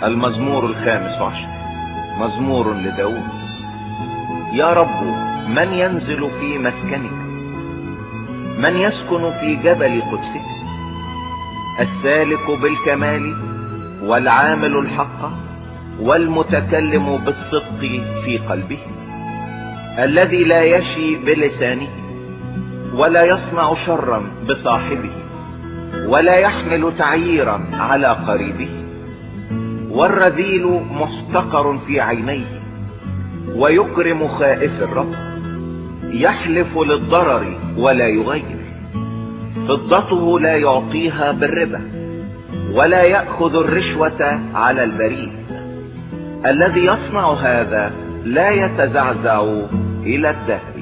المزمور 15 مزمور لداود. يا رب، من ينزل في مسكنك؟ من يسكن في جبل قدسك؟ السالك بالكمال والعامل الحق والمتكلم بالصدق في قلبه، الذي لا يشي بلسانه ولا يصنع شرا بصاحبه ولا يحمل تعييرا على قريبه، والرذيل محتقر في عينيه ويكرم خائف الرب، يحلف للضرر ولا يغير، فضته لا يعطيها بالربا ولا يأخذ الرشوة على البريد. الذي يصنع هذا لا يتزعزع إلى الدهر.